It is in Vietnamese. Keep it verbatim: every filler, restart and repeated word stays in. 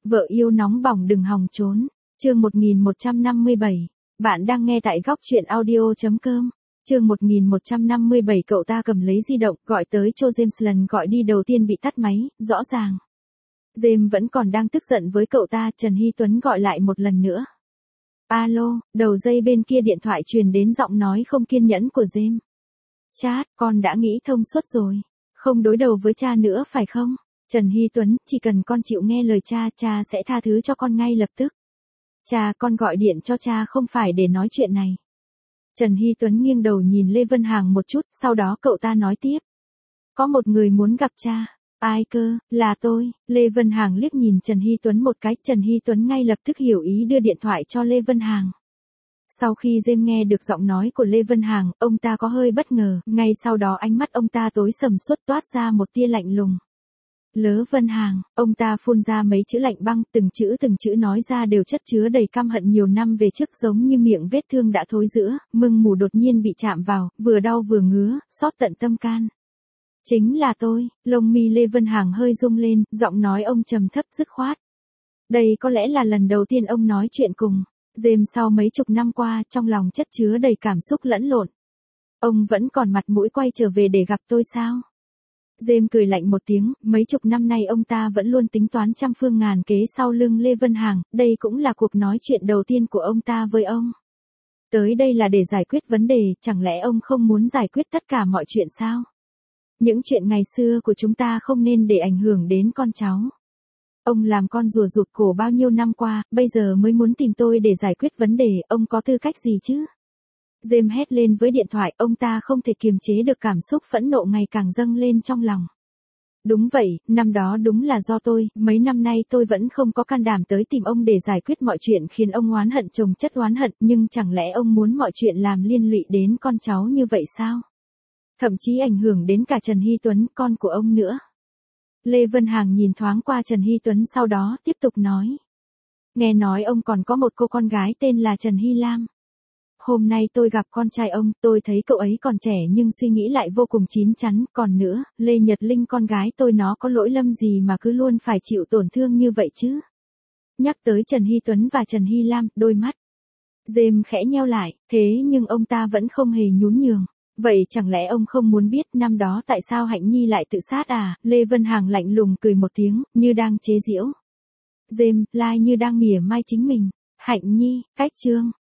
Vợ yêu nóng bỏng đừng hòng trốn. Chương một nghìn một trăm năm mươi bảy. Bạn đang nghe tại góc truyện audio chấm com. Chương một nghìn một trăm năm mươi bảy cậu ta cầm lấy di động gọi tới cho James lần gọi đi đầu tiên bị tắt máy, rõ ràng. James vẫn còn đang tức giận với cậu ta, Trần Hy Tuấn gọi lại một lần nữa. Alo, đầu dây bên kia điện thoại truyền đến giọng nói không kiên nhẫn của James. Chat, con đã nghĩ thông suốt rồi. Không đối đầu với cha nữa phải không? Trần Hy Tuấn, chỉ cần con chịu nghe lời cha, cha sẽ tha thứ cho con ngay lập tức. Cha, con gọi điện cho cha không phải để nói chuyện này. Trần Hy Tuấn nghiêng đầu nhìn Lê Vân Hằng một chút, sau đó cậu ta nói tiếp. Có một người muốn gặp cha. Ai cơ, là tôi. Lê Vân Hằng liếc nhìn Trần Hy Tuấn một cái, Trần Hy Tuấn ngay lập tức hiểu ý đưa điện thoại cho Lê Vân Hằng. Sau khi James nghe được giọng nói của Lê Vân Hằng, ông ta có hơi bất ngờ, ngay sau đó ánh mắt ông ta tối sầm suốt toát ra một tia lạnh lùng. Lỡ Vân Hằng, ông ta phun ra mấy chữ lạnh băng, từng chữ từng chữ nói ra đều chất chứa đầy căm hận nhiều năm về trước, giống như miệng vết thương đã thối rữa, mưng mủ đột nhiên bị chạm vào, vừa đau vừa ngứa, xót tận tâm can. Chính là tôi. Lông mi Lê Vân Hằng hơi rung lên, giọng nói ông trầm thấp dứt khoát. Đây có lẽ là lần đầu tiên ông nói chuyện cùng James sau mấy chục năm qua, trong lòng chất chứa đầy cảm xúc lẫn lộn. Ông vẫn còn mặt mũi quay trở về để gặp tôi sao? James cười lạnh một tiếng, mấy chục năm nay ông ta vẫn luôn tính toán trăm phương ngàn kế sau lưng Lê Vân Hằng, đây cũng là cuộc nói chuyện đầu tiên của ông ta với ông. Tới đây là để giải quyết vấn đề, chẳng lẽ ông không muốn giải quyết tất cả mọi chuyện sao? Những chuyện ngày xưa của chúng ta không nên để ảnh hưởng đến con cháu. Ông làm con rùa rụt cổ bao nhiêu năm qua, bây giờ mới muốn tìm tôi để giải quyết vấn đề, ông có tư cách gì chứ? James hét lên với điện thoại, ông ta không thể kiềm chế được cảm xúc phẫn nộ ngày càng dâng lên trong lòng. Đúng vậy, năm đó đúng là do tôi, mấy năm nay tôi vẫn không có can đảm tới tìm ông để giải quyết mọi chuyện khiến ông oán hận chồng chất oán hận, nhưng chẳng lẽ ông muốn mọi chuyện làm liên lụy đến con cháu như vậy sao? Thậm chí ảnh hưởng đến cả Trần Hy Tuấn, con của ông nữa. Lê Vân Hằng nhìn thoáng qua Trần Hy Tuấn sau đó tiếp tục nói. Nghe nói ông còn có một cô con gái tên là Trần Hy Lam. Hôm nay tôi gặp con trai ông, tôi thấy cậu ấy còn trẻ nhưng suy nghĩ lại vô cùng chín chắn, còn nữa, Lê Nhật Linh con gái tôi nó có lỗi lầm gì mà cứ luôn phải chịu tổn thương như vậy chứ? Nhắc tới Trần Hy Tuấn và Trần Hy Lam, đôi mắt James khẽ nheo lại, thế nhưng ông ta vẫn không hề nhún nhường. Vậy chẳng lẽ ông không muốn biết năm đó tại sao Hạnh Nhi lại tự sát à? Lê Vân Hằng lạnh lùng cười một tiếng, như đang chế giễu. James, lai như đang mỉa mai chính mình. Hạnh Nhi, cách chương.